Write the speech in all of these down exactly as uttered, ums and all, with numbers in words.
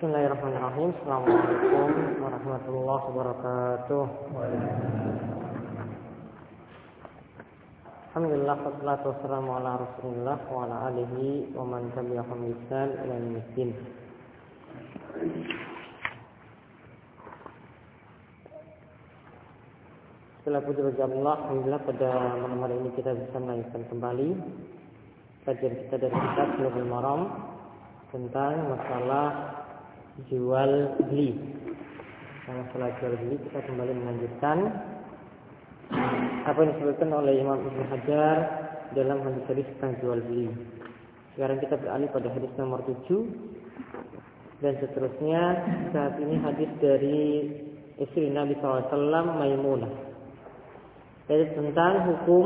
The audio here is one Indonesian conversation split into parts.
Bismillahirrahmanirrahim. Assalamualaikum warahmatullahi wabarakatuh. Alhamdulillah, wassalatu wassalamu ala Rasulillah wa ala alihi wa man tabi'ahum bi ihsan ila yaumil. Setelah puji bagi Allah, alhamdulillah pada malam hari ini kita bisa melanjutkan kembali kajian kita dari kitab Bulughul Maram tentang masalah jual beli. Masalah jual beli kita kembali melanjutkan apa yang disebutkan oleh Imam Ibnu Hajar dalam hadis-hadis tentang jual beli. Sekarang kita beralih pada hadis nomor tujuh dan seterusnya. Saat ini hadis dari istri Nabi shallallahu alaihi wasallam Maimunah, yaitu tentang hukum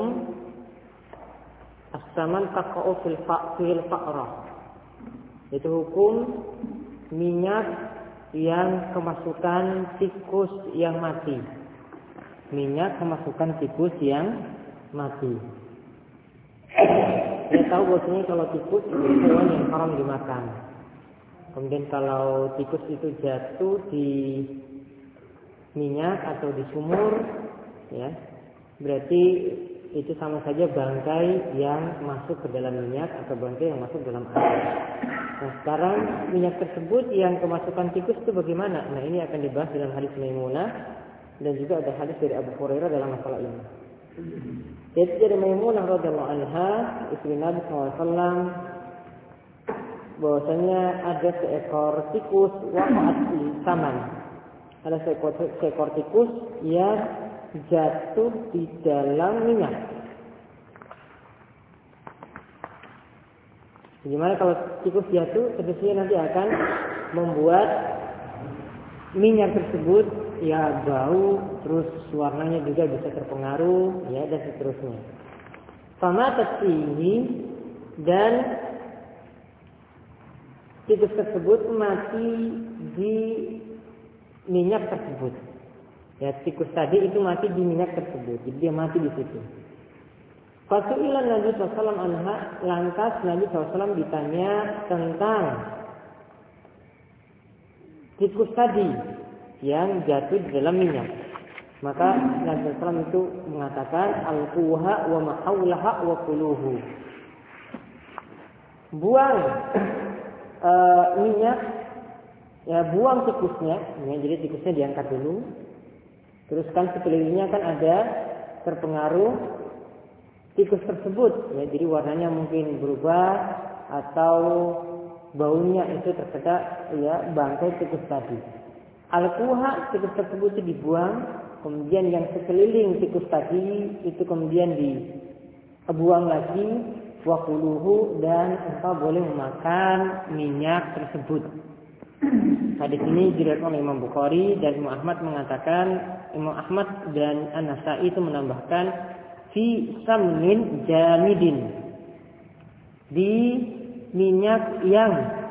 as-saman taqa'u fil fa'il fa'rah, itu hukum minyak yang kemasukan tikus yang mati. Minyak kemasukan tikus yang mati. Kita tahu bahwasanya kalau tikus itu hewan yang haram dimakan. Kemudian kalau tikus itu jatuh di minyak atau di sumur, ya, berarti itu sama saja bangkai yang masuk ke dalam minyak atau bangkai yang masuk dalam air. Nah, sekarang minyak tersebut yang kemasukan tikus itu bagaimana? Nah, ini akan dibahas dalam hadis Maimunah dan juga ada hadis dari Abu Hurairah dalam masalah ini. Yaitu dari Maimunah radhiyallahu anha, istri Nabi shallallahu alaihi wasallam, bahwasanya ada seekor tikus waqa'at fi saman. Ada seekor, seekor tikus yang jatuh di dalam minyak. Gimana kalau tikus jatuh, tentunya nanti akan membuat minyak tersebut ya bau, terus warnanya juga bisa terpengaruh, ya, dan seterusnya. Fama tasihi, dan tikus tersebut mati di minyak tersebut. Ya, tikus tadi itu mati di minyak tersebut, jadi dia mati di situ. Fasu'ilan Nabi shallallahu alaihi wasallam anha, lantas Nabi shallallahu alaihi wasallam ditanya tentang tikus tadi yang jatuh di dalam minyak. Maka Nabi shallallahu alaihi wasallam itu mengatakan al-quha wa mahawlaha wa kuluhu. Buang e, minyak, ya, buang tikusnya, ya, jadi tikusnya diangkat dulu. Terus kan sekelilingnya kan ada terpengaruh tikus tersebut, ya, jadi warnanya mungkin berubah atau baunya itu terkena, ya, bangkai tikus tadi. Al-quha, tikus tersebut itu dibuang, kemudian yang sekeliling tikus tadi itu kemudian dibuang lagi. Wa kuluhu, dan engkau boleh memakan minyak tersebut. Hadis ini diriwayatkan oleh Imam Bukhari dan Imam Ahmad mengatakan, Imam Ahmad dan An-Nasa'i itu menambahkan fi samnin jamidin, di minyak yang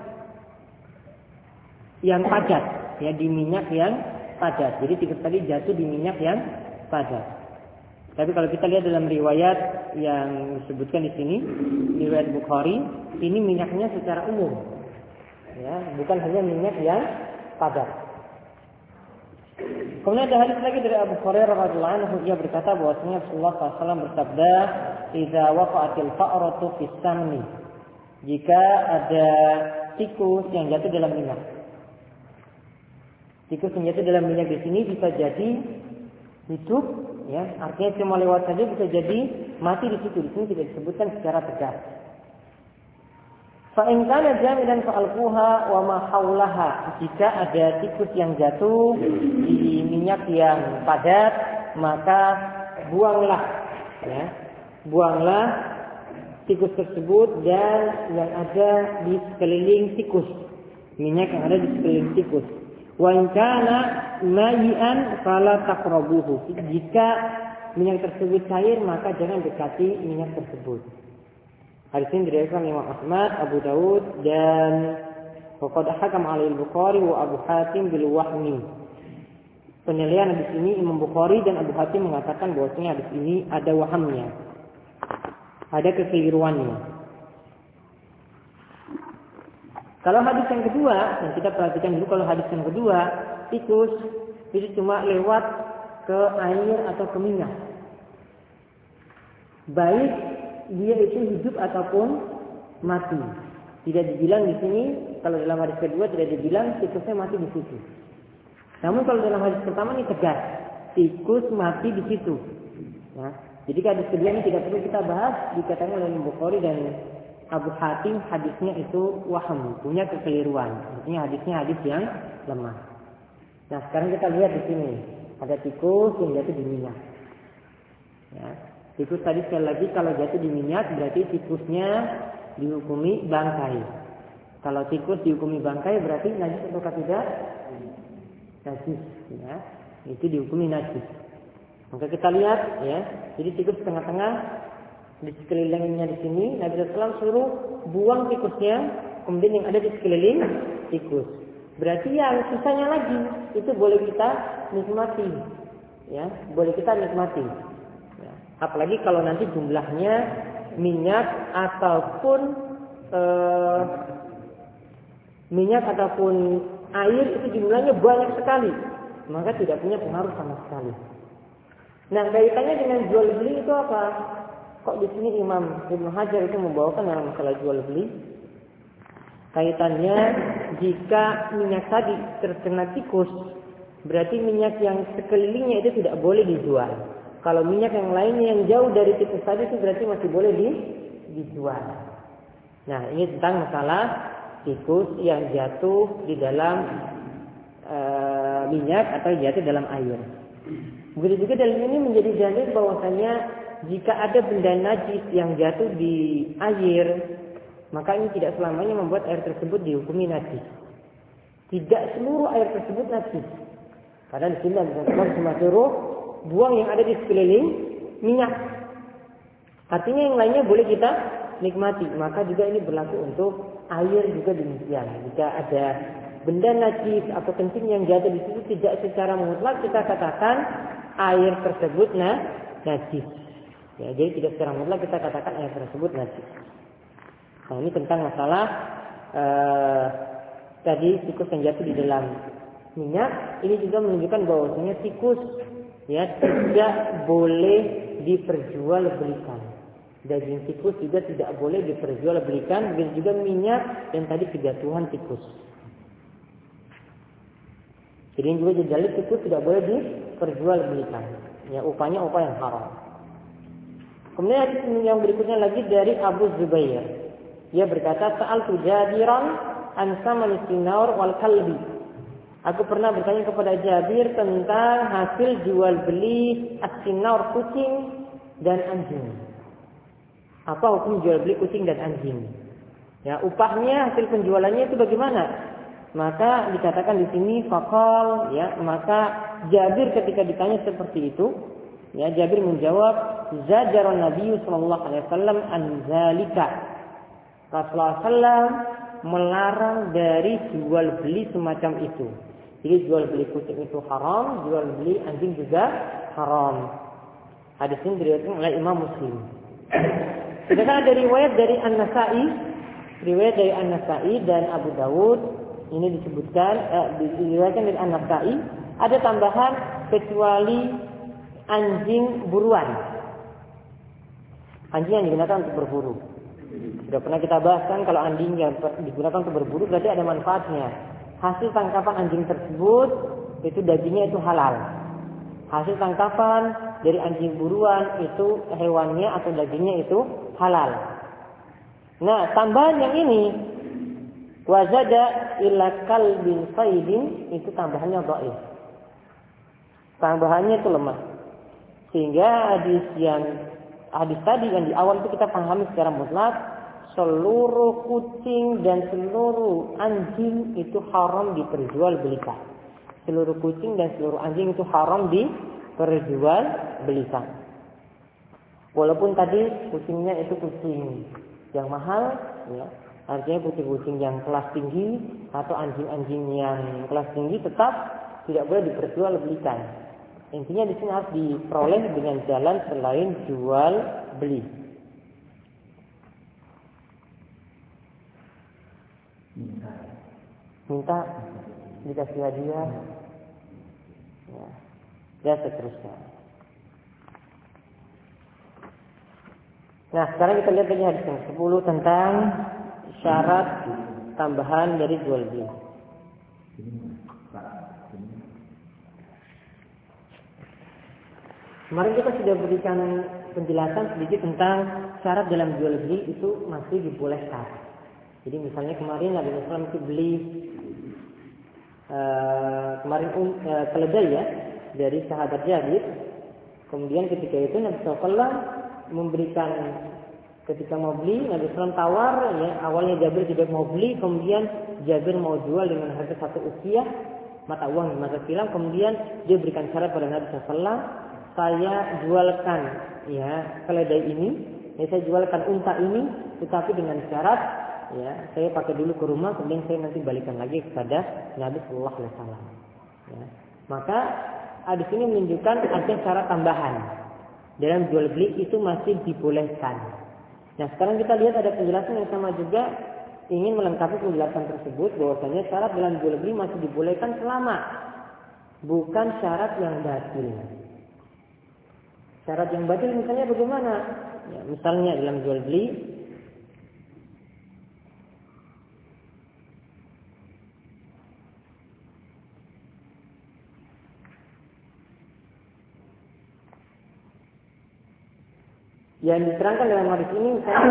yang padat, ya, di minyak yang padat. Jadi tikus tadi jatuh di minyak yang padat. Tapi kalau kita lihat dalam riwayat yang disebutkan di sini, riwayat Bukhari, ini minyaknya secara umum, ya, bukan hanya minyak yang padat. Kemudian ada hadis lagi dari Abu Hurairah radhiyallahu anhu, ia berkata bahwasanya Rasulullah shallallahu alaihi wasallam bersabda, "Idza waqa'atil fa'ratu fis samni." Jika ada tikus yang jatuh dalam minyak. Tikus yang jatuh dalam minyak di sini bisa jadi hidup, ya, artinya cuma lewat saja, bisa jadi mati di situ. Di sini tidak disebutkan secara tegas. Fa in kana jamidan fa alquha wa ma haulaha. Jika ada tikus yang jatuh di minyak yang padat, maka buanglah, ya, buanglah tikus tersebut dan yang ada di sekeliling tikus, minyak yang ada di sekeliling tikus. Wa in kana mayian fala taqrabuhu. Jika minyak tersebut cair, maka jangan dekati minyak tersebut. Hadis ini diriwayatkan Imam Ahmad, Abu Dawud, dan waqad hakam alaihi al-Bukhari wa Abu Hatim bil wahmi. Penilaian hadis ini Imam Bukhari dan Abu Hatim mengatakan bahwasanya hadis ini ada wahamnya, ada kekeliruannya. Kalau hadis yang kedua, yang kita perhatikan dulu, kalau hadis yang kedua, tikus itu cuma lewat ke air atau ke minyak. Baik dia itu hidup ataupun mati. Tidak dibilang di sini, kalau dalam hadis kedua tidak dibilang tikusnya mati di situ. Namun kalau dalam hadis pertama ini tegas, tikus mati di situ. Ya. Jadi hadis kedua ini tidak perlu kita bahas, dikatakan oleh Bukhari dan Abu Hatim hadisnya itu waham, punya kekeliruan. Artinya hadisnya hadis yang lemah. Nah sekarang kita lihat di sini ada tikus yang jatuh di minyak. Ya. Tikus tadi sekali lagi kalau jatuh di minyak berarti tikusnya dihukumi bangkai. Kalau tikus dihukumi bangkai berarti najis atau tidak? Najis. Ya. Itu dihukumi najis. Maka kita lihat ya, jadi tikus tengah-tengah di sekelilingnya di sini Nabi sallallahu alaihi wasallam suruh buang tikusnya, kemudian yang ada di sekeliling tikus. Berarti yang sisanya lagi itu boleh kita nikmati, ya, boleh kita nikmati. Ya. Apalagi kalau nanti jumlahnya minyak ataupun eh, minyak ataupun air itu jumlahnya banyak sekali, maka tidak punya pengaruh sama sekali. Nah kaitannya dengan jual beli itu apa? Kok di sini Imam Ibnu Hajar itu membawakan dalam masalah jual beli? Kaitannya jika minyak tadi terkena tikus, berarti minyak yang sekelilingnya itu tidak boleh dijual. Kalau minyak yang lainnya yang jauh dari tikus tadi itu berarti masih boleh di, dijual. Nah ini tentang masalah tikus yang jatuh di dalam e, minyak atau jatuh dalam air. Begitu juga dalil ini menjadi dalil bahwasanya jika ada benda najis yang jatuh di air, maka ini tidak selamanya membuat air tersebut dihukumi najis. Tidak seluruh air tersebut najis. Karena di sini Allah cuma suruh buang yang ada di sekeliling minyak. Artinya yang lainnya boleh kita nikmati. Maka juga ini berlaku untuk air juga demikian. Jika ada benda najis atau kencing yang jatuh di situ, tidak secara mutlak kita katakan air tersebut nah, najis. Ya, jadi tidak secara mutlak kita katakan air tersebut najis. Nah ini tentang masalah eh, tadi tikus yang jatuh di dalam minyak. Ini juga menunjukkan bahwasanya tikus ya tidak boleh diperjualbelikan. Daging tikus juga tidak boleh diperjualbelikan. Dan juga minyak yang tadi kejatuhan tikus. Jadi ini juga jadi tikus tidak boleh diperjualbelikan. Ya upahnya upah yang haram. Kemudian hadis yang berikutnya lagi dari Abu Zubair. Dia berkata, "Sa'altu Jabiran an samani sinaur wal kalbi." Aku pernah bertanya kepada Jabir tentang hasil jual beli as-sinaur kucing dan anjing. Apa hukum jual beli kucing dan anjing? Ya, upahnya hasil penjualannya itu bagaimana? Maka dikatakan di sini faqal, ya, maka Jabir ketika ditanya seperti itu, ya, Jabir menjawab, "Zajaran Nabi sallallahu alaihi wasallam an zalika." Rasulullah sallallahu alaihi wasallam melarang dari jual beli semacam itu. Jadi jual beli kucing itu haram, jual beli anjing juga haram. Hadis ini diriwayatkan oleh Imam Muslim. Sedangkan ada riwayat dari An-Nasa'i, riwayat dari An-Nasa'i dan Abu Dawud, ini disebutkan eh, diriwayatkan dari An-Nasa'i, ada tambahan kecuali anjing buruan. Anjing yang digunakan untuk berburu. Sudah pernah kita bahas kan kalau anjing yang digunakan untuk berburu berarti ada manfaatnya. Hasil tangkapan anjing tersebut itu dagingnya itu halal. Hasil tangkapan dari anjing buruan itu hewannya atau dagingnya itu halal. Nah, tambahan yang ini wazada illa kalbin saidin itu tambahannya dhaif. Tambahannya itu lemah. Sehingga hadis yang hadis tadi yang di awal itu kita pahami secara mutlak, seluruh kucing dan seluruh anjing itu haram diperjualbelikan. Seluruh kucing dan seluruh anjing itu haram diperjualbelikan. Walaupun tadi kucingnya itu kucing yang mahal, ya, artinya kucing-kucing yang kelas tinggi atau anjing-anjing yang kelas tinggi tetap tidak boleh diperjualbelikan. Intinya di sini harus diperoleh dengan jalan selain jual beli. minta dikasih hadiah, ya, dan seterusnya. Nah, sekarang kita lihat lagi hadis yang sepuluh tentang syarat tambahan dari jual beli. Kemarin kita sudah berikan penjelasan sedikit tentang syarat dalam jual beli itu masih dibolehkan. Jadi misalnya kemarin Nabi Muhammad shallallahu alaihi wasallam itu beli uh, kemarin um, uh, keledai ya dari sahabat Jabir. Kemudian ketika itu Nabi shallallahu alaihi wasallam memberikan, ketika mau beli Nabi shallallahu alaihi wasallam tawar ya, awalnya Jabir tidak mau beli, kemudian Jabir mau jual dengan harga satu ukiah mata uang di mata silam, kemudian dia berikan syarat pada Nabi shallallahu alaihi wasallam, saya jualkan ya keledai ini, ya saya jualkan unta ini, tetapi dengan syarat ya saya pakai dulu ke rumah, kemudian saya nanti balikan lagi kepada Nabi Sallallahu Alaihi Wasallam. Ya. Maka hadis ini menunjukkan ada syarat tambahan dalam jual beli itu masih dibolehkan. Nah sekarang kita lihat ada penjelasan yang sama juga ingin melengkapi penjelasan tersebut, bahwasanya syarat dalam jual beli masih dibolehkan selama bukan syarat yang batil. Syarat yang batil misalnya bagaimana? Ya, misalnya dalam jual beli yang diterangkan dalam hadis ini misalnya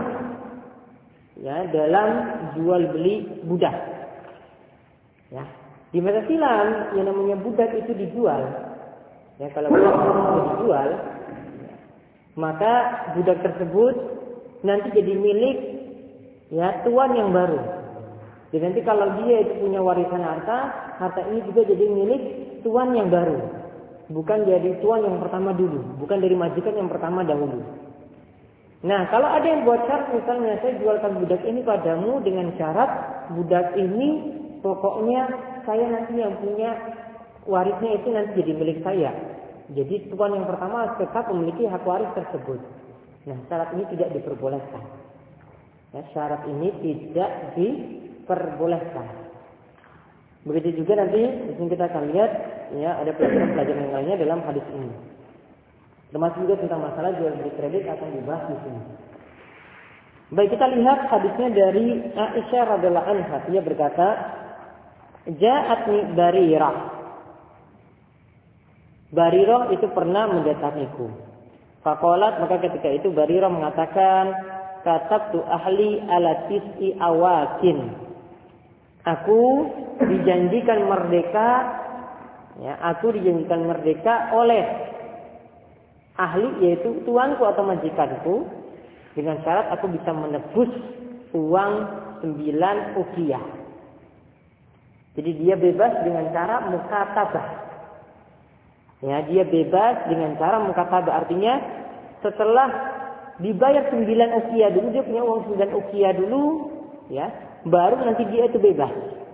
ya dalam jual beli budak. Ya, di mata silam yang namanya budak itu dijual. Ya, kalau budak itu dijual, ya, maka budak tersebut nanti jadi milik ya tuan yang baru. Jadi nanti kalau dia itu punya warisan harta, harta ini juga jadi milik tuan yang baru. Bukan jadi tuan yang pertama dulu, bukan dari majikan yang pertama dahulu. Nah, kalau ada yang buat syarat, misalnya saya jualkan budak ini padamu dengan syarat budak ini pokoknya saya nanti yang punya warisnya itu nanti jadi milik saya. Jadi tuan yang pertama tetap memiliki hak waris tersebut. Nah, syarat ini tidak diperbolehkan. Ya, syarat ini tidak diperbolehkan. Begitu juga nanti di sini kita akan lihat ya ada pelajaran-pelajaran yang lainnya dalam hadis ini. Termasuk juga tentang masalah jual beli kredit akan dibahas di sini. Baik, kita lihat hadisnya dari Aisyah radhiyallahu anha. Dia berkata, "Ja'atni Barirah." Barirah itu pernah mendatangiku. Faqalat, maka ketika itu Barirah mengatakan, "Katabtu ahli ala tis'i awakin." Aku dijanjikan merdeka, ya, aku dijanjikan merdeka oleh ahli, yaitu tuanku atau majikanku, dengan syarat aku bisa menebus uang sembilan uqiyah. Jadi dia bebas dengan cara mukatabah. Ya, dia bebas dengan cara mukatabah, artinya setelah dibayar sembilan uqiyah dulu, dia punya uang sembilan uqiyah dulu, ya, baru nanti dia itu bebas.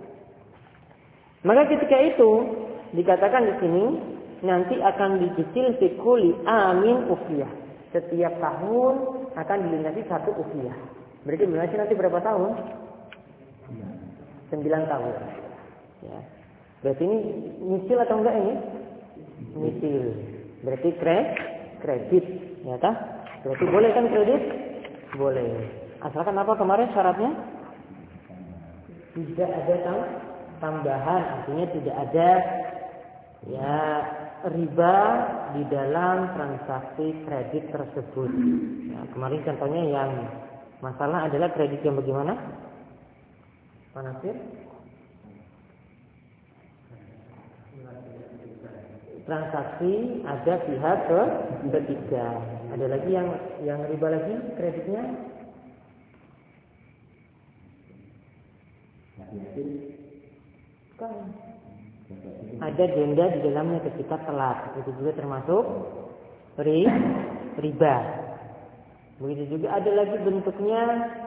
Maka ketika itu dikatakan di sini nanti akan dicicil fikuli amin uqiyah. Setiap tahun akan dilunasi satu uqiyah. Berarti dilunasi nanti berapa tahun? Sembilan tahun. Ya. Berarti ini nyicil atau enggak ini? Nyicil. Berarti kredit, ya tak? Berarti boleh kan kredit? Boleh. Asalkan apa kemarin syaratnya? Tidak ada tambahan, artinya tidak ada ya riba di dalam transaksi kredit tersebut. Ya, kemarin contohnya yang masalah adalah kredit yang bagaimana? Pak Nasir? Transaksi ada pihak ke ketiga. Ada lagi yang yang riba lagi kreditnya? Kan ada denda di dalamnya ketika telat, itu juga termasuk ri, riba. Begitu juga ada lagi bentuknya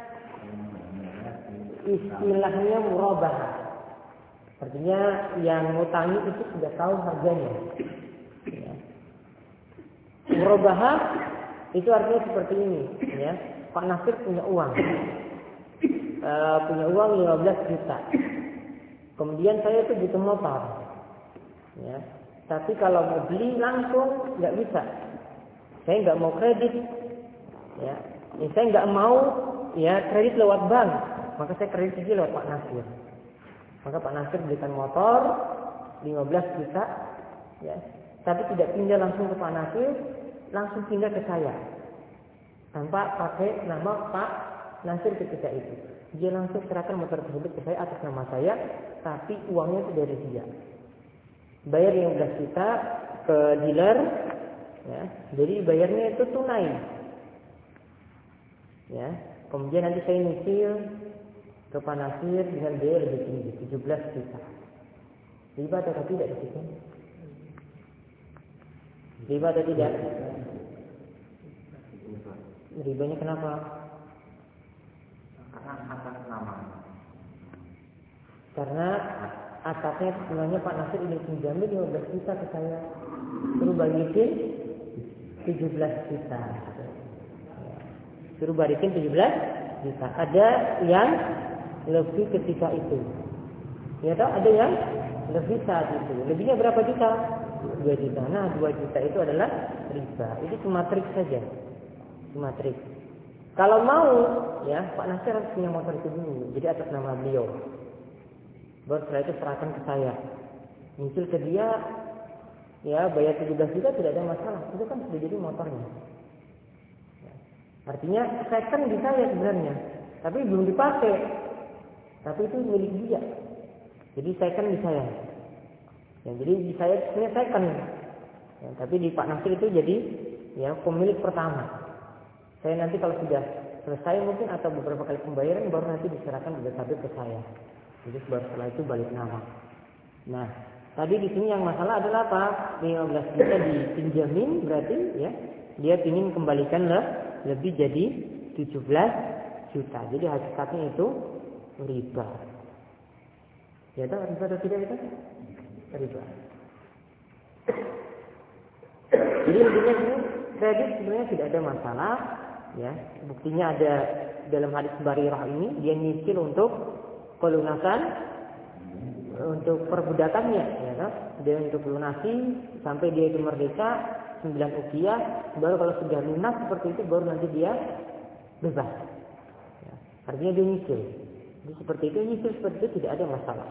istilahnya murabah. Artinya yang ngutangi itu sudah tahu harganya. Ya. Murabah itu artinya seperti ini, ya. Pak Nasir punya uang. uh, punya uang lima belas juta. Kemudian saya itu butuh motor. Ya. Tapi kalau mau beli langsung nggak bisa. Saya nggak mau kredit. Ya. Ya, saya nggak mau ya kredit lewat bank. Maka saya kredit aja lewat Pak Nasir. Maka Pak Nasir belikan motor lima belas juta. Ya. Tapi tidak pindah langsung ke Pak Nasir, langsung pindah ke saya. Tanpa pakai nama Pak Nasir ketika itu. Dia langsung serahkan motor tersebut ke saya atas nama saya, tapi uangnya itu dari dia. Bayar lima belas juta ke dealer, ya. Jadi bayarnya itu tunai. Ya. Kemudian nanti saya nyicil ke Pak Nasir dengan biaya lebih tinggi, tujuh belas juta. Riba atau tidak di situ? Riba atau tidak? Ribanya kenapa? Karena atas nama. Karena atasnya sebenarnya Pak Nasir ini pinjamin lima belas juta ke saya, suruh balikin tujuh belas juta. Suruh balikin tujuh belas juta. Ada yang lebih ketika itu. Ya tahu ada yang lebih saat itu. Lebihnya berapa juta? dua juta. Nah, dua juta itu adalah riba. Itu cuma trik saja. Cuma trik. Kalau mau, ya Pak Nasir harus punya motor itu dulu. Jadi atas nama beliau. Baru setelah itu serahkan ke saya. Muncul ke dia, ya bayar tujuh belas juta tidak ada masalah. Itu kan sudah jadi motornya. Ya. Artinya second di saya sebenarnya, tapi belum dipakai. Tapi itu milik dia. Jadi second di saya. Ya, jadi di saya sebenarnya second. Ya, tapi di Pak Nasir itu jadi ya pemilik pertama. Saya nanti kalau sudah selesai mungkin atau beberapa kali pembayaran baru nanti diserahkan juga tabir ke saya. Jadi baru setelah itu balik nama. Nah, tadi di sini yang masalah adalah apa? lima belas juta dipinjamin berarti ya dia ingin kembalikan lah lebih jadi tujuh belas juta. Jadi hakikatnya itu riba. Ya tahu riba atau tidak itu? Riba. Jadi intinya ini kredit sebenarnya tidak ada masalah. Ya, buktinya ada dalam hadis Barirah ini dia nyicil untuk pelunasan untuk perbudakannya, ya kan? Dia untuk lunasi sampai dia itu merdeka sembilan ukiah, baru kalau sudah lunas seperti itu baru nanti dia bebas. Ya, artinya dia nyicil. Jadi seperti itu nyicil seperti itu tidak ada masalah.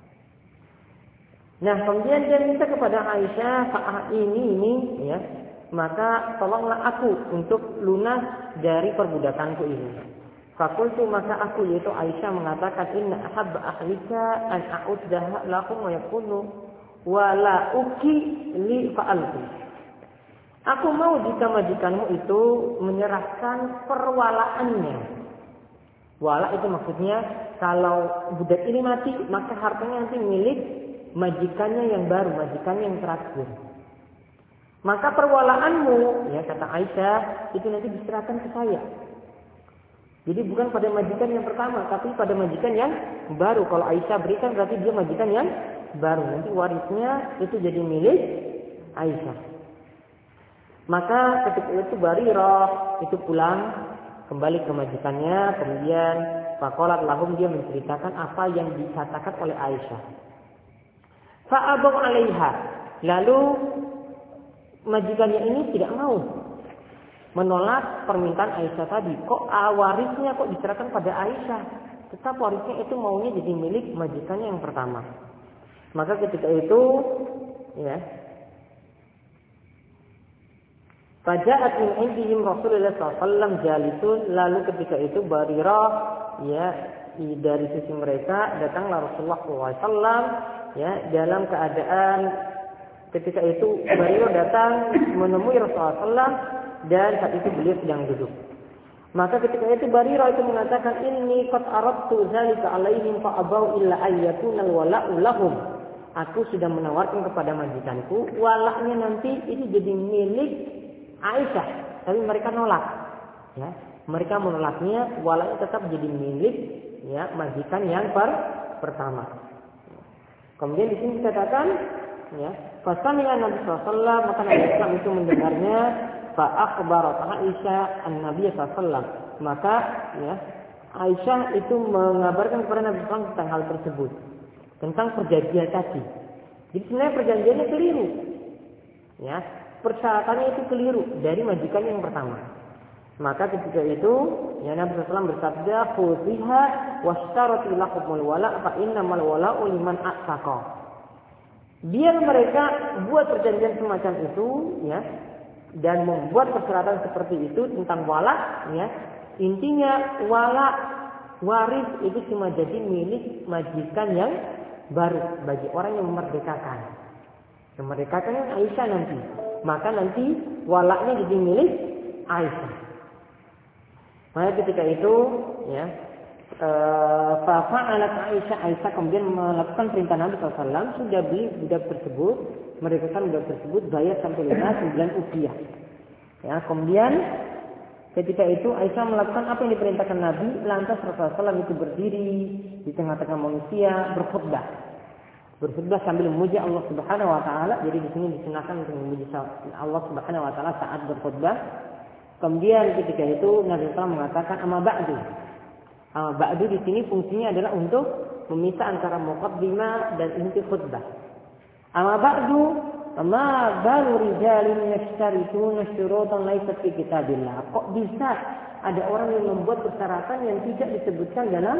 Nah, kemudian dia minta kepada Aisyah saat ini ini ya, maka tolonglah aku untuk lunas dari perbudakanku ini. Fakultu maka aku yaitu Aisyah mengatakan inna ahabba ahlika an a'uddaha lakum wa yakunu wa la uki li fa'altu. Aku mau jika majikanmu itu menyerahkan perwalaannya. Wala itu maksudnya kalau budak ini mati maka hartanya nanti milik majikannya yang baru, majikannya yang terakhir. Maka perwalaanmu, ya kata Aisyah, itu nanti diserahkan ke saya. Jadi bukan pada majikan yang pertama, tapi pada majikan yang baru. Kalau Aisyah berikan berarti dia majikan yang baru. Nanti warisnya itu jadi milik Aisyah. Maka ketika itu Barirah itu pulang kembali ke majikannya, kemudian faqalat lahum dia menceritakan apa yang dikatakan oleh Aisyah. Fa'abaw 'alaiha. Lalu majikannya ini tidak mau menolak permintaan Aisyah tadi. Kok warisnya kok diserahkan pada Aisyah? Tetap warisnya itu maunya jadi milik majikannya yang pertama. Maka ketika itu ya Faja'at min indihim Rasulullah sallallahu alaihi wasallam jalisun. Lalu ketika itu Barirah ya dari sisi mereka datanglah Rasulullah sallallahu alaihi wasallam ya dalam keadaan ketika itu Barirah datang menemui Rasulullah sallallahu alaihi wasallam dan saat itu beliau sedang duduk. Maka ketika itu Barirah itu mengatakan inni qad aradtu zalika alaihim fa abau illa ayyakuna alwala'u lahum. Aku sudah menawarkan kepada majikanku walaknya nanti itu jadi milik Aisyah, tapi mereka nolak. Ya, mereka menolaknya walaknya tetap jadi milik ya majikan yang per pertama. Kemudian di sini dikatakan ya, fasami'a Nabi sallallahu alaihi wasallam maka Nabi Islam itu mendengarnya fa akhbarat Aisyah an-Nabi sallallahu alaihi wasallam. Maka ya Aisyah itu mengabarkan kepada Nabi sallallahu alaihi wasallam tentang hal tersebut, tentang perjanjian tadi. Jadi sebenarnya perjanjiannya keliru. Ya, persyaratannya itu keliru dari majikan yang pertama. Maka ketika itu, ya Nabi sallallahu alaihi wasallam bersabda, "Khudhiha washtarati lakumul wala fa innamal wala'u liman a'taqa." Biar mereka buat perjanjian semacam itu, ya, dan membuat persyaratan seperti itu tentang wala, ya. Intinya wala waris itu cuma jadi milik majikan yang baru bagi orang yang memerdekakan. Memerdekakan Aisyah nanti. Maka nanti walaknya jadi milik Aisyah. Maka ketika itu, ya, fa'alat Aisyah, Aisyah kemudian melakukan perintah Nabi sallallahu alaihi wasallam, sudah beli budak tersebut, merdekakan budak tersebut, bayar sampai lunas sembilan ukiah. Ya, kemudian ketika itu Aisyah melakukan apa yang diperintahkan Nabi, lantas Rasulullah sallallahu alaihi wasallam itu berdiri di tengah-tengah manusia berkhutbah. Berkhutbah sambil memuji Allah Subhanahu wa taala. Jadi di sini disunahkan untuk memuji Allah Subhanahu wa taala saat berkhutbah. Kemudian ketika itu Nabi sallallahu alaihi wasallam mengatakan amma ba'du. Amma ba'du di sini fungsinya adalah untuk memisah antara muqaddimah dan inti khutbah. Amma ba'du, ma balu rijalin yashtarituna syurutan laysat fi kitabillah. Kok bisa ada orang yang membuat persyaratan yang tidak disebutkan dalam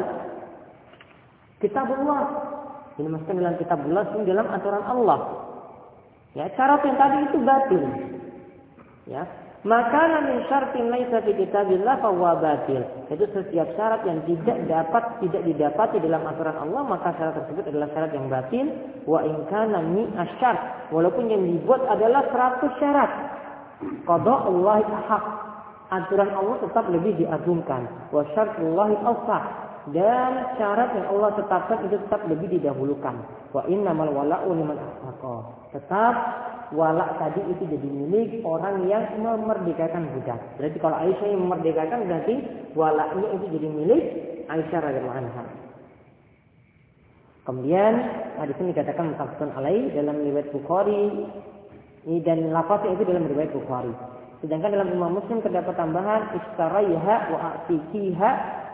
kitabullah? Ini maksudnya dalam kitabullah, ini dalam aturan Allah. Ya, syarat yang tadi itu batil. Ya, maka min syartin laisa fi kitabillah fa huwa batil. Itu setiap syarat yang tidak dapat tidak didapati dalam aturan Allah, maka syarat tersebut adalah syarat yang batil. Wa in kana mi asyar, walaupun yang dibuat adalah seratus syarat. Qada Allah haq. Aturan Allah tetap lebih diagungkan. Wa syartullahi awsah. Dan syarat yang Allah tetapkan itu tetap lebih didahulukan. Wa innamal wala'u liman a'taqa. Tetap walak tadi itu jadi milik orang yang memerdekakan budak. Berarti kalau Aisyah yang memerdekakan, berarti walaknya itu jadi milik Aisyah radhiyallahu anha. Kemudian hadis ini dikatakan muttafaqun alaih dalam riwayat Bukhari dan lafaznya itu dalam riwayat Bukhari. Sedangkan dalam Imam Muslim terdapat tambahan istaraiha wa atiqiha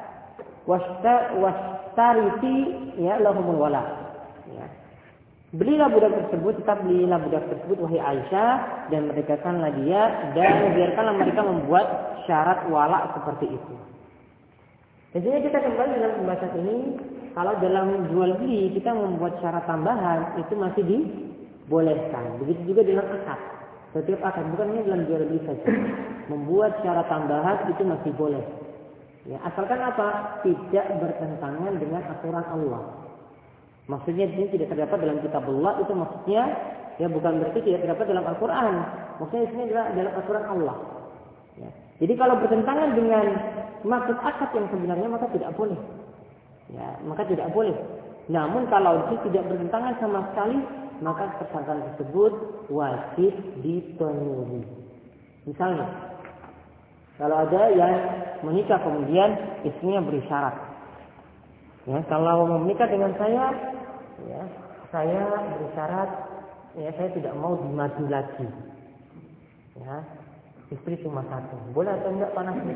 wastariti ya lahumul wala. Ya. Belilah budak tersebut, tetap belilah budak tersebut wahai Aisyah, dan merdekakanlah dia, dan biarkanlah mereka membuat syarat wala seperti itu. Jadi kita kembali dalam pembahasan ini, kalau dalam jual beli kita membuat syarat tambahan itu masih dibolehkan. Begitu juga dalam akad. Setiap akad, bukan hanya dalam jual beli saja. Membuat syarat tambahan itu masih boleh. Ya, asalkan apa? Tidak bertentangan dengan aturan Allah. Maksudnya ini tidak terdapat dalam kitabullah, itu maksudnya ya bukan berarti tidak terdapat dalam Al-Quran. Maksudnya ini adalah dalam aturan Allah. Ya. Jadi kalau bertentangan dengan maksud akad yang sebenarnya maka tidak boleh. Ya, maka tidak boleh. Namun kalau itu tidak bertentangan sama sekali, maka persyaratan tersebut wajib dipenuhi. Misalnya, kalau ada yang menikah kemudian istrinya beri syarat, ya kalau mau menikah dengan saya, ya saya beri syarat, ya saya tidak mau dimadu lagi, ya istri cuma satu, boleh atau enggak panasnya?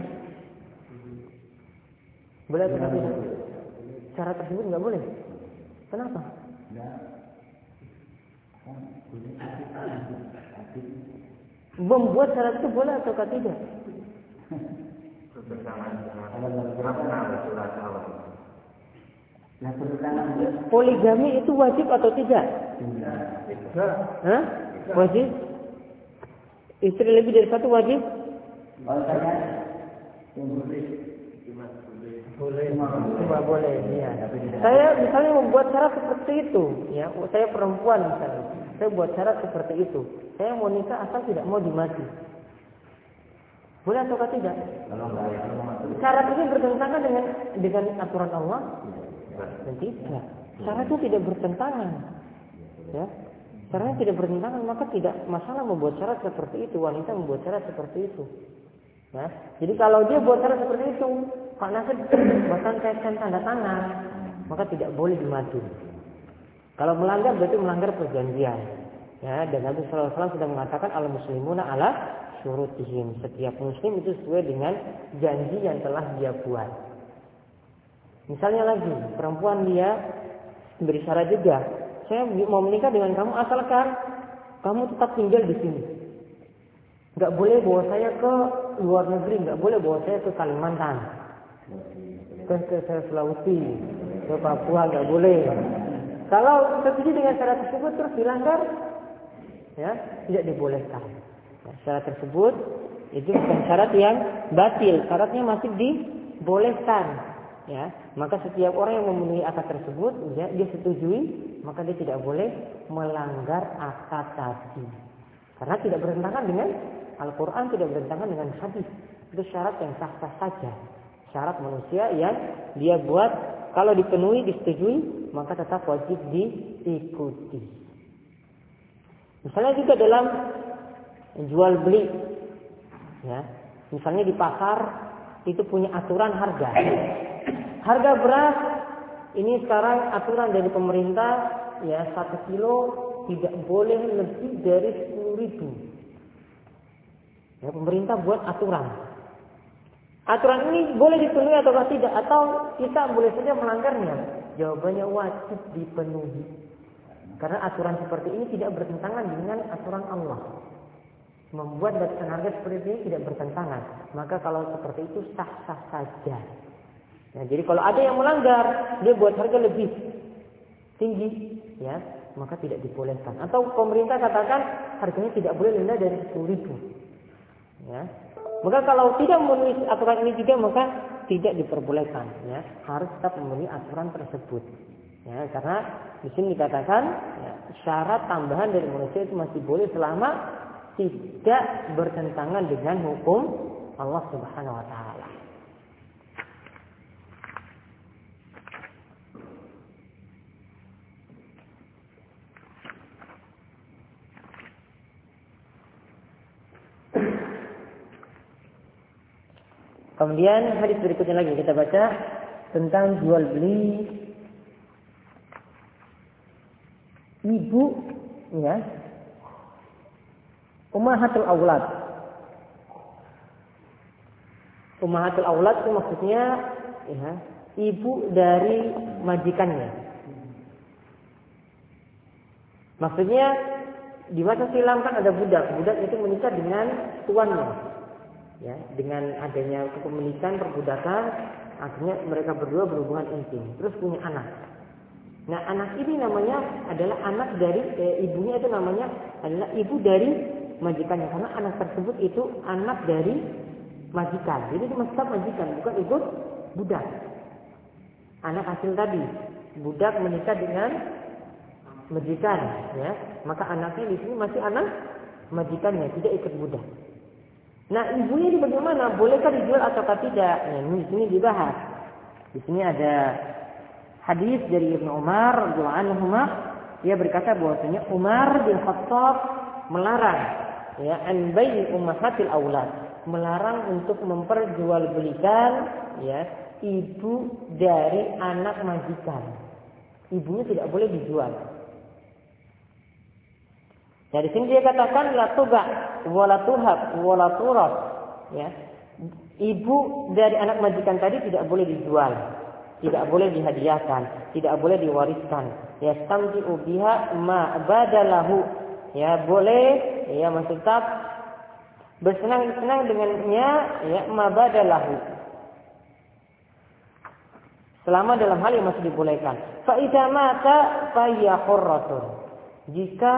Boleh atau tidak? Syarat tersebut enggak boleh. Kenapa? Membuat syarat itu boleh atau tidak? Poligami itu wajib atau tidak? Hah? Wajib? Istri lebih dari satu wajib? Boleh, cuma boleh. Ya. Saya misalnya membuat syarat seperti itu, ya. Saya perempuan misalnya, saya buat syarat seperti itu. Saya mau nikah asal tidak mau dimati. Boleh atau tidak? Syarat ini bertentangan dengan dengan aturan Allah? Dan tidak. Syaratnya tidak bertentangan. Ya. Syaratnya tidak bertentangan, maka tidak masalah membuat syarat seperti itu. Wanita membuat syarat seperti itu. Ya. Jadi kalau dia buat syarat seperti itu, Pak Nasir bahkan kaitkan tanda tangan, maka tidak boleh dimadu. Kalau melanggar berarti melanggar perjanjian. Ya, dan Nabi sallallahu alaihi wasallam sudah mengatakan al-muslimuna ala syurutihim. Setiap muslim itu sesuai dengan janji yang telah dia buat. Misalnya lagi, perempuan dia beri syarat juga, saya mau menikah dengan kamu asalkan kamu tetap tinggal di sini. Nggak boleh bawa saya ke luar negeri, nggak boleh bawa saya ke Kalimantan, ke, ke, ke Sulawesi, ke Papua, nggak boleh. Kalau setuju dengan syarat tersebut terus dilanggar, ya tidak dibolehkan. Ya, syarat tersebut itu bukan syarat yang batil, syaratnya masih dibolehkan. Ya, maka setiap orang yang memenuhi akad tersebut, ya, dia setujui, maka dia tidak boleh melanggar akad tadi. Karena tidak bertentangan dengan Al-Quran, tidak bertentangan dengan hadis. Itu syarat yang sah-sah saja. Syarat manusia yang dia buat, kalau dipenuhi, disetujui, maka tetap wajib diikuti. Misalnya juga dalam jual beli, ya, misalnya di pasar itu punya aturan harga. Harga beras ini sekarang aturan dari pemerintah, ya, satu kilo tidak boleh lebih dari sepuluh ribu. Ya, pemerintah buat aturan. Aturan ini boleh dipenuhi atau tidak, atau kita boleh saja melanggarnya? Jawabannya wajib dipenuhi. Karena aturan seperti ini tidak bertentangan dengan aturan Allah. Membuat batasan harga seperti ini tidak bertentangan. Maka kalau seperti itu sah-sah saja. Nah, jadi kalau ada yang melanggar, dia buat harga lebih tinggi, ya, maka tidak dibolehkan. Atau pemerintah katakan harganya tidak boleh rendah dari sepuluh ribu. Ya. Maka kalau tidak memenuhi aturan ini juga, maka tidak diperbolehkan. Ya. Harus tetap memenuhi aturan tersebut. Ya, karena di sini dikatakan, ya, syarat tambahan dari manusia itu masih boleh selama tidak bertentangan dengan hukum Allah Subhanahu Wa Taala. Kemudian hadis berikutnya lagi kita baca tentang jual beli ibu, ya, ummahatul aulad. Ummahatul aulad itu maksudnya, ya, ibu dari majikannya. Maksudnya di masa silam kan ada budak, budak itu menikah dengan tuannya. Ya, dengan adanya kepemilikan perbudakan, akhirnya mereka berdua berhubungan intim, terus punya anak. Nah, anak ini namanya adalah anak dari eh, ibunya itu namanya adalah ibu dari majikannya, karena anak tersebut itu anak dari majikan. Jadi itu masih majikan, bukan ibu budak. Anak hasil tadi, budak menikah dengan majikan, ya, maka anaknya di sini masih anak majikannya, tidak ikut budak. Nah, ibunya ini bagaimana? Bolehkah dijual ataukah tidak? Nah, ini di sini dibahas. Di sini ada hadis dari Ibnu Umar radhiyallahu anhu, dia berkata bahwasanya Umar bin Khattab melarang, ya, an bai'i ummahatil aulad, melarang untuk memperjualbelikan, ya, ibu dari anak majikan. Ibunya tidak boleh dijual. Nah, di sini dia katakan la tuba wala tuhab wala turab, ya. Ibu dari anak majikan tadi tidak boleh dijual, tidak boleh dihadiahkan, tidak boleh diwariskan. Ya, stamti'u biha ma badalahu. Ya, boleh, ya, masih tetap bersenang-senang dengannya, ya, ma badalahu. Selama dalam hal yang masih dibolehkan. Fa idza mata fa hiya hurratun. Jika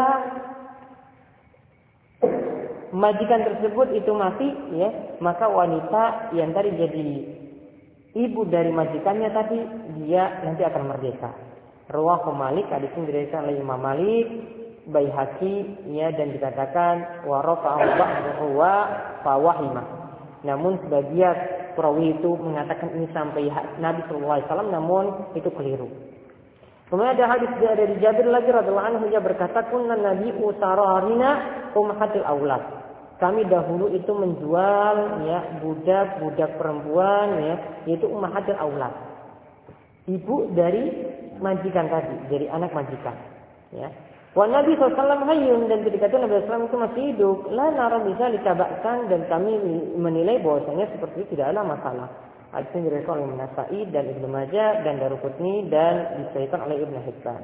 majikan tersebut itu mati, ya, maka wanita yang tadi jadi ibu dari majikannya tadi, dia nanti akan merdeka. Rawahu Malik, hadis ini diriwayatkan oleh Imam Malik, Baihaqi, ya, dan dikatakan wa rafa'ahu ba'dahu wa fawahima. Namun sebagian perawi itu mengatakan ini sampai Nabi sallallahu alaihi wasallam, namun itu keliru. Kemudian ada hadis dari Jabir lagi radhiyallahu anhu, dia berkata, "Kunna nabiyyu sararina ummahatil aulad." Kami dahulu itu menjual, ya, budak-budak perempuan, ya, yaitu ummahatil aulad. Ibu dari majikan tadi, dari anak majikan, ya. Wa Nabi sallallahu alaihi wasallam hayyun, dan ketika itu Nabi sallallahu alaihi wasallam itu masih hidup. La nara bisa ditabakkan, dan kami menilai bahwasanya seperti itu tidak ada masalah. Hadis ini diriwayatkan oleh An-Nasa'i dan Ibnu Majah dan Daruqutni dan disahihkan oleh Ibnu Hibban.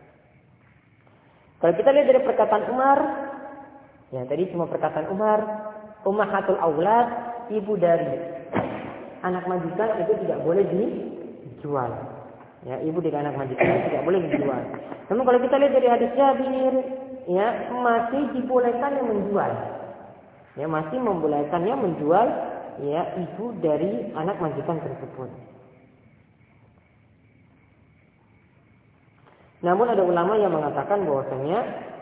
Kalau kita lihat dari perkataan Umar, ya tadi cuma perkataan Umar, ummahatul aulad, ibu dari anak majikan itu tidak boleh dijual. Ya, ibu dari anak majikan tidak boleh dijual. Namun kalau kita lihat dari hadis Jabir, ya masih dibolehkan yang menjual. Ya masih membolehkannya menjual ya ibu dari anak majikan tersebut. Namun ada ulama yang mengatakan bahwasanya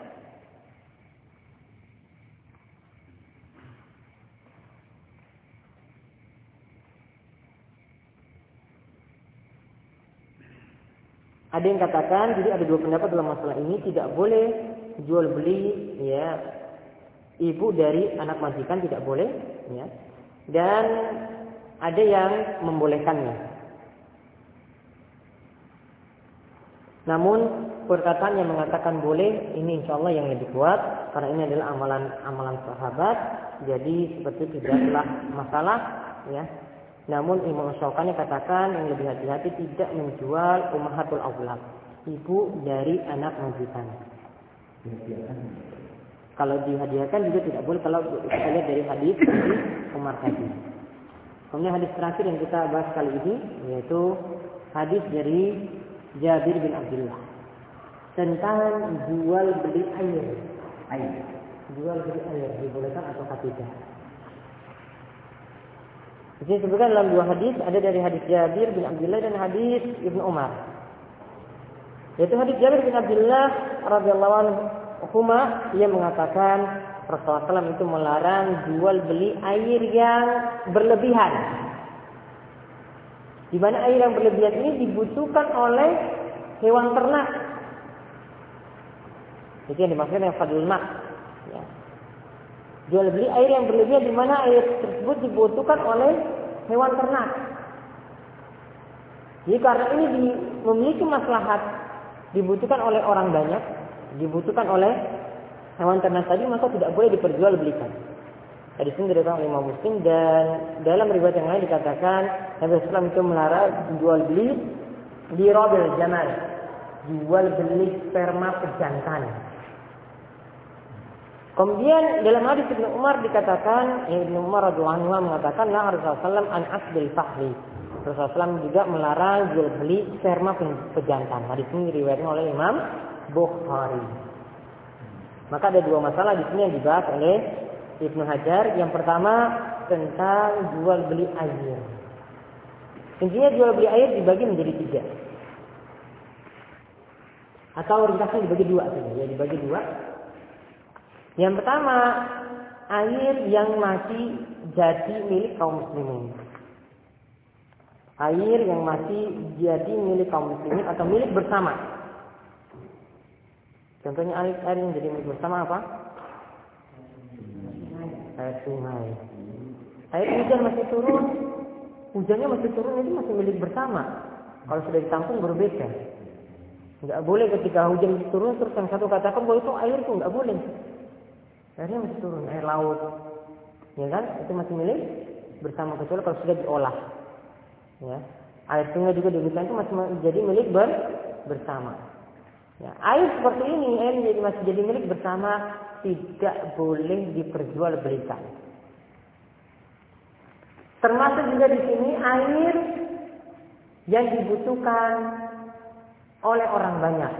ada yang katakan, jadi ada dua pendapat dalam masalah ini, tidak boleh jual beli ya ibu dari anak majikan, tidak boleh ya. Dan ada yang membolehkannya. Namun perkataan yang mengatakan boleh ini insya Allah yang lebih kuat karena ini adalah amalan-amalan sahabat. Jadi seperti tidaklah masalah ya. Namun Imam Syaukani katakan yang lebih hati-hati tidak menjual ummahatul aulad, ibu dari anak majikan. Kalau dihadiahkan juga tidak boleh kalau kita lihat dari hadis Umar tadi. Kemudian hadis terakhir yang kita bahas kali ini yaitu hadis dari Jabir bin Abdullah tentang jual beli air. Air. Jual beli air dibolehkan atau tidak? Di sini disebutkan dalam dua hadis, ada dari hadis Jabir bin Abdullah dan hadis Ibnu Umar. Yaitu hadis Jabir bin Abdullah radhiyallahu anhu, ia mengatakan Rasulullah shallallahu alaihi wasallam itu melarang jual beli air yang berlebihan. Di mana air yang berlebihan ini dibutuhkan oleh hewan ternak. Itu yang dimaksudkan yang fadlul ma. Ya. Jual beli air yang berlebihan di mana air tersebut dibutuhkan oleh hewan ternak. Jadi karena ini di, memiliki maslahat, dibutuhkan oleh orang banyak, dibutuhkan oleh hewan ternak tadi, maka tidak boleh diperjualbelikan. Hadis ini diriwayatkan oleh Imam Muslim dan dalam riwayat yang lain dikatakan Nabi sallallahu alaihi wasallam itu melarang jual beli di robil jamal, jual beli sperma pejantan. Kemudian dalam hadis Ibnu Umar dikatakan, Ibnu Umar radhiyallahu anhu mengatakan la Rasulullah sallallahu alaihi wasallam an asbil fahli. Rasulullah sallallahu alaihi wasallam juga melarang jual beli sperma pejantan. Hadis ini diriwayatkan oleh Imam Bukhari. Maka ada dua masalah di sini yang dibahas oleh Ibnu Hajar. Yang pertama tentang jual beli air. Intinya jual beli air dibagi menjadi tiga. Atau ringkasnya dibagi dua saja, ya dibagi dua. Yang pertama, air yang masih jadi milik kaum muslimin. Air yang masih jadi milik kaum muslimin atau milik bersama. Contohnya air, air yang jadi milik bersama apa? Air sungai. Air hujan masih turun, hujannya masih turun, itu masih milik bersama. Kalau sudah ditampung berbeda. Enggak boleh ketika hujan turun terus yang satu katakan bahwa itu air itu enggak boleh. Airnya masih turun, air laut, ya kan? Itu masih milik bersama kecuali kalau sudah diolah. Ya, air sungai juga demikian itu masih jadi milik ber, bersama. Ya, air seperti ini, air jadi masih jadi milik bersama, tidak boleh diperjualbelikan. Termasuk juga di sini air yang dibutuhkan oleh orang banyak.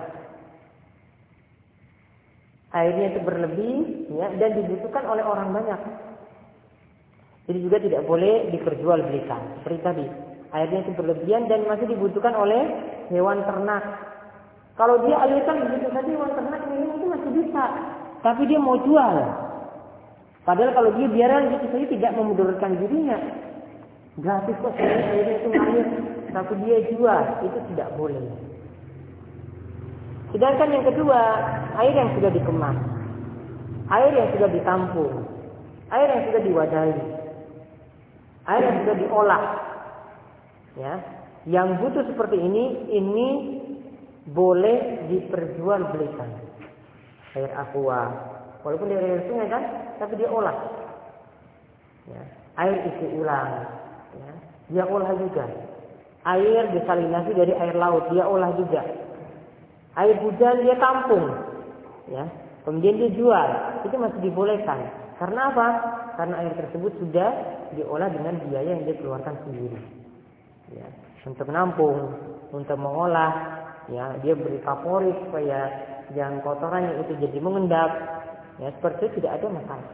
Airnya itu berlebih, ya, dan dibutuhkan oleh orang banyak. Jadi juga tidak boleh diperjualbelikan. Seperti tadi, airnya itu berlebihan dan masih dibutuhkan oleh hewan ternak. Kalau dia alirkan begitu saja hewan ternak minum itu masih bisa, tapi dia mau jual. Padahal kalau dia biarkan gitu saja tidak memudaratkan dirinya. Gratis kok sebenarnya airnya itu ngalir, tapi dia jual, itu tidak boleh. Sedangkan yang kedua, air yang sudah dikemas, air yang sudah ditampung, air yang sudah diwadahi, air yang sudah diolah, ya, yang butuh seperti ini, ini boleh diperjualbelikan. Air aqua, walaupun dia air sungai kan, tapi dia olah. Ya. Air isi ulang, ya. dia olah juga. Air desalinasi dari air laut, dia olah juga. Air hujan dia tampung, ya. Kemudian dia jual, itu masih dibolehkan. Karena apa? Karena air tersebut sudah diolah dengan biaya yang dia keluarkan sendiri. Ya, untuk menampung, untuk mengolah, ya, dia beri favorit supaya yang kotorannya itu jadi mengendap. Ya, seperti itu tidak ada masalah.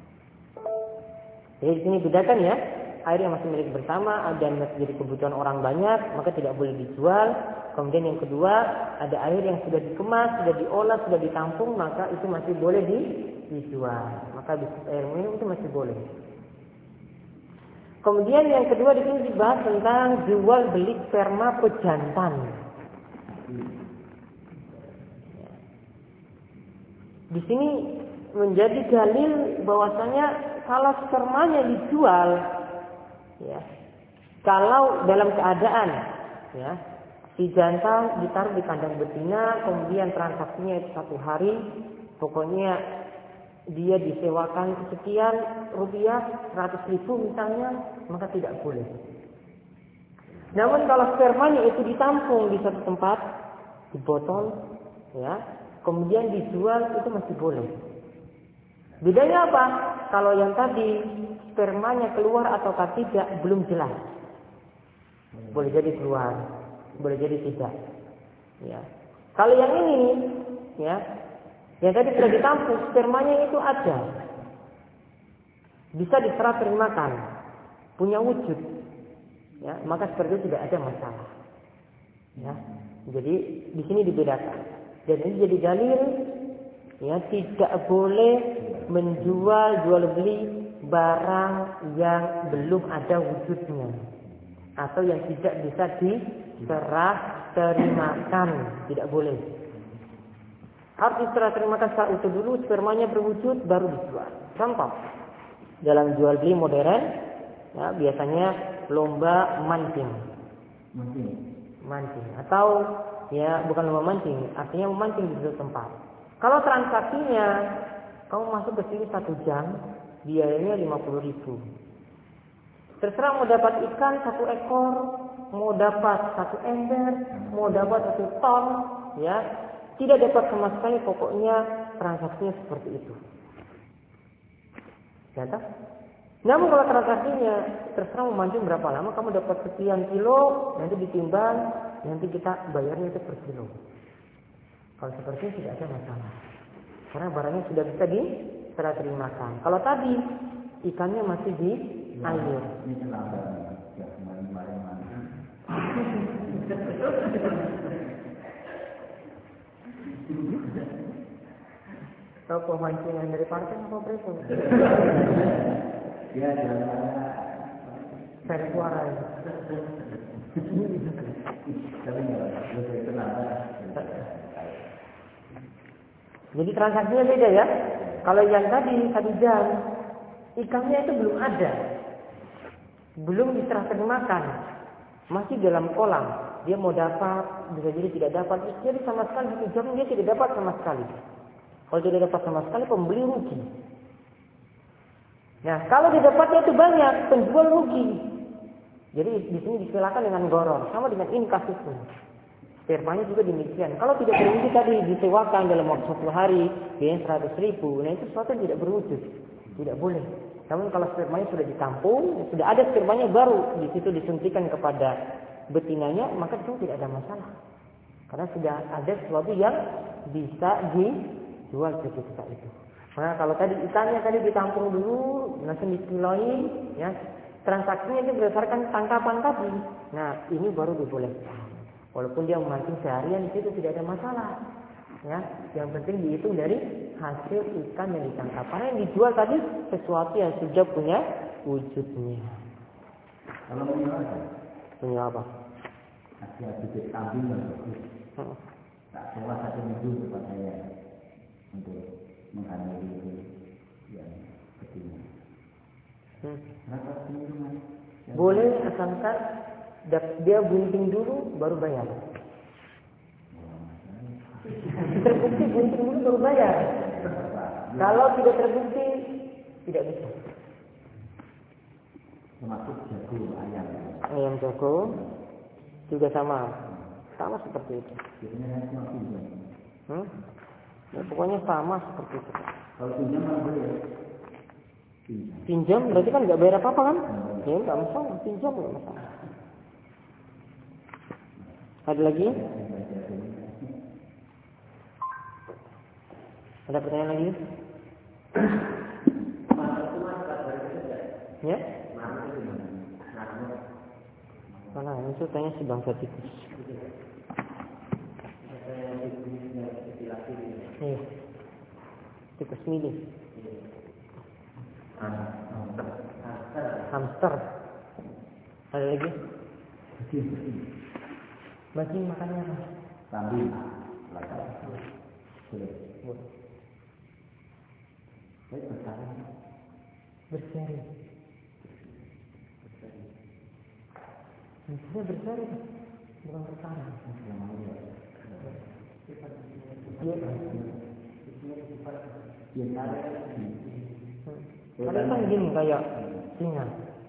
Jadi di sini bedakan ya, air yang masih milik bersama dan masih jadi kebutuhan orang banyak, maka tidak boleh dijual. Kemudian yang kedua, ada air yang sudah dikemas, sudah diolah, sudah ditampung, maka itu masih boleh dijual. Maka bisnis air minum itu masih boleh. Kemudian yang kedua di sini dibahas tentang jual beli sperma pejantan. Di sini menjadi dalil bahwasanya kalau spermanya dijual, ya, kalau dalam keadaan, ya, si jantan ditaruh di kandang betina, kemudian transaksinya itu satu hari, pokoknya dia disewakan sekian rupiah, seratus ribu misalnya, maka tidak boleh. Namun kalau spermanya itu ditampung di satu tempat, di botol, ya, kemudian dijual, itu masih boleh. Bedanya apa? Kalau yang tadi spermanya keluar ataukah tidak belum jelas. Boleh jadi keluar, boleh jadi tidak. Ya. Kalau yang ini, ya, yang tadi sudah ditampung, spermanya itu ada, bisa diserah terimakan, punya wujud, ya, maka seperti itu tidak ada masalah. Ya. Jadi di sini dibedakan. Dan ini jadi dalil, ya, tidak boleh menjual jual beli barang yang belum ada wujudnya atau yang tidak bisa diserah terimakan, tidak boleh. Harus diserah terimakan secara utuh dulu, spermanya berwujud baru dijual. Contoh, dalam jual beli modern, ya, biasanya lomba mancing, mancing, mancing, atau ya bukan lomba mancing, artinya memancing di suatu tempat. Kalau transaksinya kamu masuk ke sini satu jam, biayanya lima puluh ribu. Terserah mau dapat ikan satu ekor, mau dapat satu ember, mau dapat satu ton, ya, tidak dapat sama sekali, pokoknya transaksinya seperti itu. Ya, tak? Namun kalau transaksinya terserah mau mancing berapa lama, kamu dapat sekian kilo, nanti ditimbang, nanti kita bayarnya itu per kilo. Kalau seperti itu tidak ada masalah. Karena barangnya sudah bisa diserah terimakan. Kalau tadi ikannya masih di air. Tahu pemancingan dari partai apa beritu? Ya, saya suara. Jadi transaksinya beda ya. Kalau yang tadi satu jam, ikannya itu belum ada, belum diserah terimakan, masih dalam kolam. Dia mau dapat, bisa jadi tidak dapat. Jadi sama sekali satu jam dia tidak dapat sama sekali. Kalau tidak dapat sama sekali, pembeli rugi. Nah, kalau didapatnya itu banyak, penjual rugi. Jadi di sini disilakan dengan goror, sama dengan ini kasusnya. Spermanya juga demikian. Kalau tidak berwujud tadi disewakan dalam waktu satu hari, biayanya seratus ribu, nah itu sesuatu yang tidak berwujud, tidak boleh. Namun kalau spermanya sudah ditampung, sudah ada spermanya baru di situ disuntikan kepada betinanya, maka itu tidak ada masalah. Karena sudah ada sesuatu yang bisa dijual ketika itu. Nah kalau tadi ikannya tadi ditampung dulu, langsung dikiloin, ya, transaksinya itu berdasarkan tangkapan tadi. Nah ini baru dibolehkan. Walaupun dia memancing seharian di situ tidak ada masalah, ya. Yang penting dihitung dari hasil ikan yang ditangkap. Karena yang dijual tadi sesuatu yang sudah punya wujudnya. Kalau punya apa? Punya apa? Ada bibit kambing yang bagus. Hmm. Tak sewa satu minggu tempat saya untuk menghamili itu yang betina. Hmm. Berapa minggu? Boleh asalkan dia bunting dulu baru bayar. Terbukti bunting dulu baru bayar. Kalau tidak terbukti tidak bisa. Termasuk jago ayam. ayam jago juga sama, sama seperti itu. Hmm? Ya, pokoknya sama seperti itu. Kalau pinjam kan boleh. Pinjam berarti kan nggak bayar apa-apa kan? Ya nggak masalah, pinjam nggak masalah. Ada lagi? Ada pertanyaan lagi? Ya? Mana ini tanya si bangsa tikus. Iya. Tikus mini. Hamster. Ada lagi? Bacing makannya apa? Kambing. Baik bersaring. Berseri. Maksudnya berseri, bukan bersaring. Iya. Kalau kan gini kayak singa.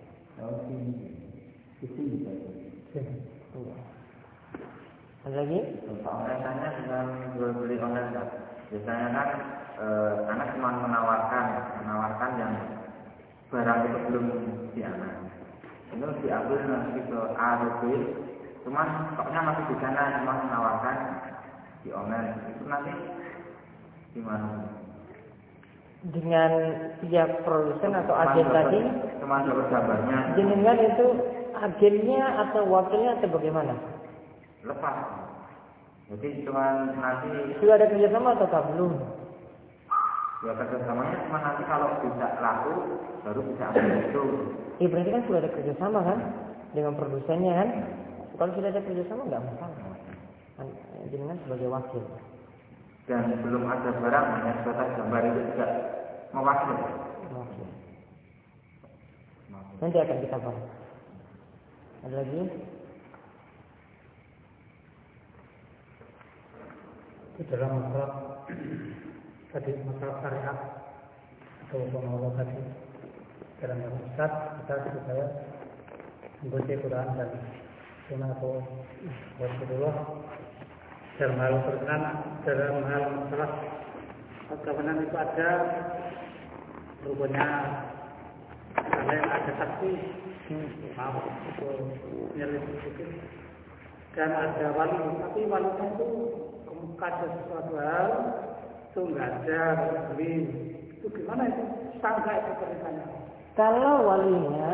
Ada lagi? Kaitannya dengan jual beli online, Pak. Biasanya kan eh, anak cuma menawarkan, menawarkan yang barang itu belum di anak. Itu diambil nanti ke A atau B, cuman stoknya masih di sana, cuma menawarkan di online. Itu nanti gimana? Dengan pihak produsen atau agen tadi? Cuma dapat gambarnya. Jenengan itu agennya atau wakilnya atau bagaimana? Lepas. Jadi cuma nanti sudah ada kerjasama atau belum? Ya kerjasamanya cuma nanti kalau bisa laku baru bisa ambil itu. Iya berarti kan sudah ada kerjasama kan dengan produsennya kan? Kalau sudah ada kerjasama nggak masalah. Jenengan sebagai wakil. Dan belum ada barang hanya sebatas gambar itu juga mewakil. Oke. Nanti akan kita bahas. Ada lagi? Dalam masalah tadi masalah syariat atau pengelola tadi dalam Ustaz kita supaya membaca Quran dan Sunnah atau Rasulullah dalam hal berkenan dalam hal masalah kebenaran itu ada rupanya ada yang ada saksi maaf itu nyelidik dan ada wali tapi walinya itu ada sesuatu hal itu nggak ada beli itu gimana itu sangka itu ceritanya? Kalau walinya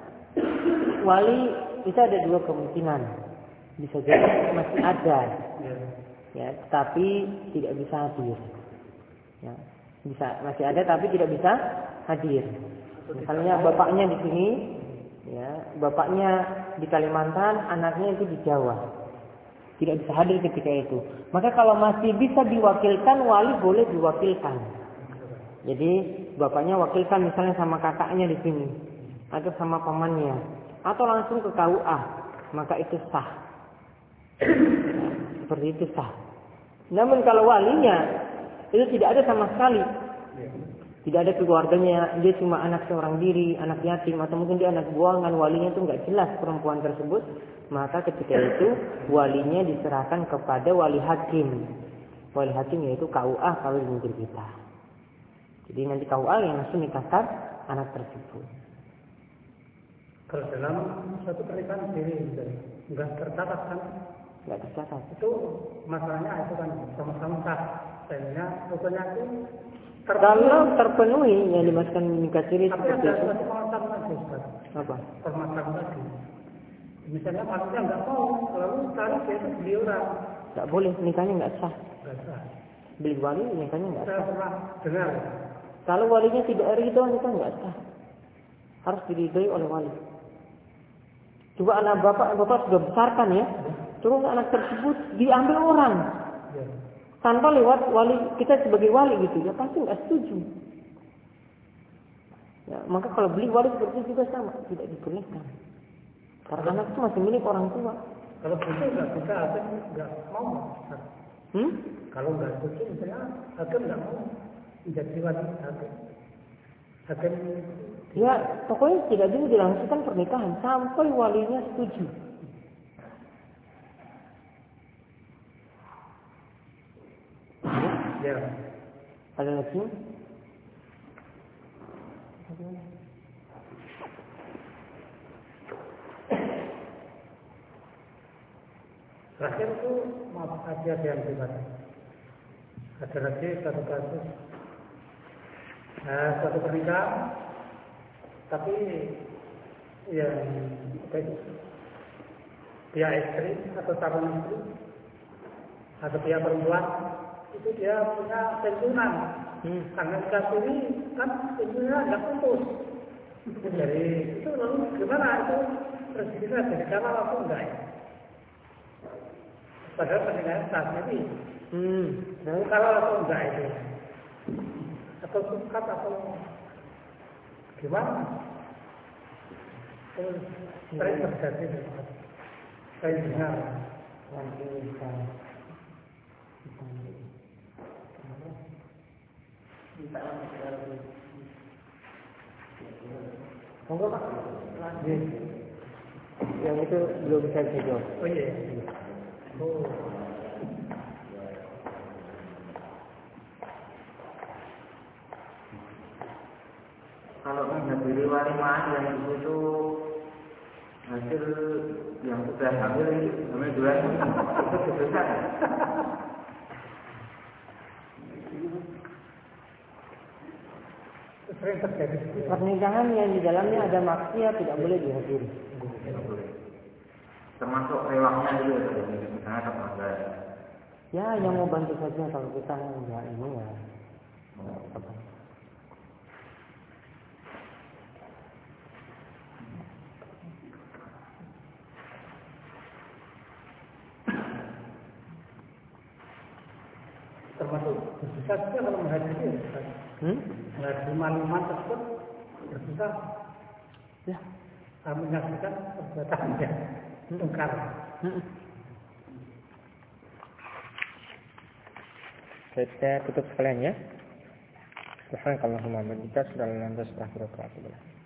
wali itu ada dua kemungkinan, bisa jadi masih ada ya, ya tapi tidak bisa hadir ya, bisa masih ada tapi tidak bisa hadir. Misalnya bapaknya di sini ya, bapaknya di Kalimantan, anaknya itu di Jawa, tidak bisa hadir ketika itu. Maka kalau masih bisa diwakilkan, wali boleh diwakilkan. Jadi bapaknya wakilkan misalnya sama kakaknya di sini, atau sama pamannya, atau langsung ke K U A, maka itu sah. Nah, seperti itu sah. Namun kalau walinya itu tidak ada sama sekali, tidak ada keluarganya, dia cuma anak seorang diri, anak yatim, atau mungkin dia anak buangan, walinya itu nggak jelas perempuan tersebut, maka ketika itu walinya diserahkan kepada wali hakim. Wali hakim yaitu K U A kalau di negeri kita. Jadi nanti K U A yang langsung nikahkan anak tersebut. Kalau dalam satu pernikahan sendiri nggak tercatat kan? Nggak tercatat. Itu masalahnya itu kan sama-sama sah. Sehingga rupanya itu kalau terpenuhi yang dimasukkan nikah siri seperti itu. Tapi ada satu permasalahan lagi, Ustaz. Apa? Permasalahan lagi. Misalnya manusia nggak mau, lalu cari dia itu beli orang. Nggak boleh, nikahnya nggak sah. Nggak sah. Beli wali nikahnya nggak Saya sah. pernah dengar. Kalau walinya tidak ridho, nikah nggak sah. Harus diridhoi oleh wali. Coba anak bapak, bapak sudah besarkan ya. Terus anak tersebut diambil orang. Ya. Tanpa lewat wali, kita sebagai wali gitu, ya pasti nggak setuju. Ya, maka kalau beli wali seperti itu juga sama, tidak dibolehkan. Karena anak itu masih milik orang tua. Kalau begitu nggak bisa, hakim nggak mau. Hmm? Kalau nggak setuju, misalnya hakim nggak mau menjadi wali hakim. Hakim Ya, pokoknya tidak dulu dilangsungkan pernikahan sampai walinya setuju. ya. Ada lagi? Terakhir itu maaf aja yang pribadi. Ada lagi satu kasus, nah, satu pernikahan, tapi yang pihak istri atau calon istri atau pihak perempuan itu dia punya pensiunan. Hmm. Karena kasus ini kan pensiunnya nggak putus. Jadi itu lalu gimana itu rezekinya jadi kalah atau enggak ya? Padahal pernikahan saat ini. Hmm. Nah, kalau atau enggak itu? Atau sukat atau gimana? Terus sering terjadi. Saya dengar. Nanti bisa. Monggo Pak. Lanjut. Yang itu belum bisa dijawab. Oh iya. Oh. Kalau menghadiri walimah yang itu hasil yang sudah hamil hamil dua itu besar. Sering terjadi. Pernikahan yang di dalamnya ada maksiat tidak boleh dihadiri. Tidak boleh. Termasuk rewaknya juga, misalnya tetangga. Ya, yang mau bantu saja kalau kita enggak ini ya. Apa? Termasuk bersusah juga kalau menghadiri. Hmm? Menghadiri maklumat tersebut bersusah. Ya. Menyaksikan perbuatannya. Tungkar. Hmm. Kita tutup sekalian ya. Subhanakallahumma wa bihamdika asyhadu an la ilaha illa anta astaghfiruka wa atubu ilaik.